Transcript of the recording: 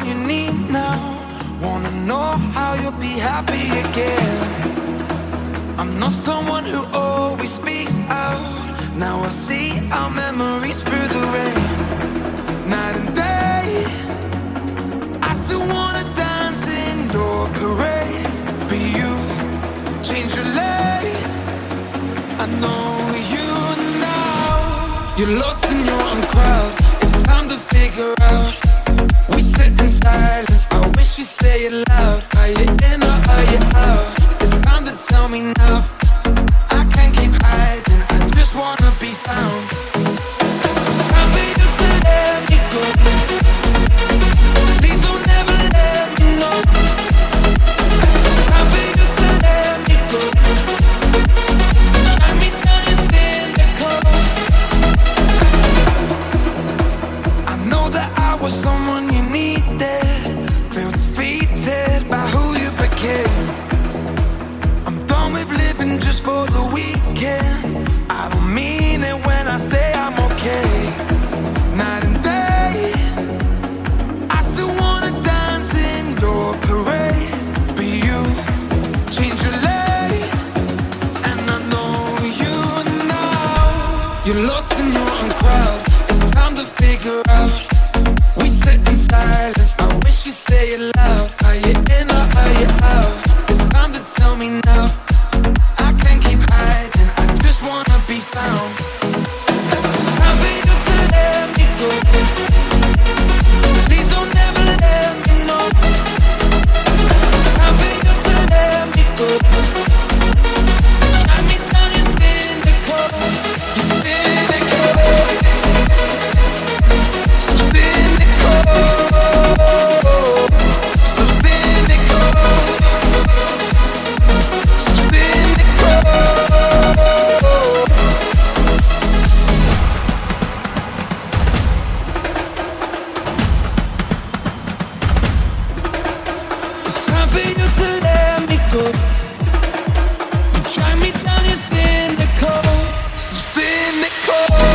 someone you need now. Wanna know how you'll be happy again. I'm not someone who always speaks out. Now I see our memories through the rain. Night and day, I still wanna dance in your parade. But you change your lane. I know you now. You're lost in your own crowd. It's time to figure out. We sit in silence. I wish you say it loud. Are you in or are you out? It's time to tell me now. I can't keep hiding. I just wanna be found. It's time for you to let me go. Please don't ever let me know. It's time for you to let me go. Drag me down your cynical. I know that I was someone you needed. Feel defeated by who you became. I'm done with living just for the weekend. I don't mean it when I say I'm okay. Night and day, I still wanna dance in your parade. But you change your lane, and I know you now. You're lost in your own crowd. It's time to figure out. We sit in silence. I wish you say it loud. Are you in or are you out? It's time to tell me now. I can't keep hiding. I just wanna be found. It's time for you to let me go. Please don't ever let me know. It's time for you to let me go. Drag me down your cynical. You're cynical. So cynical. So cynical. So cynical. It's time for you to let me go. You drive me down, you're cynical. So cynical.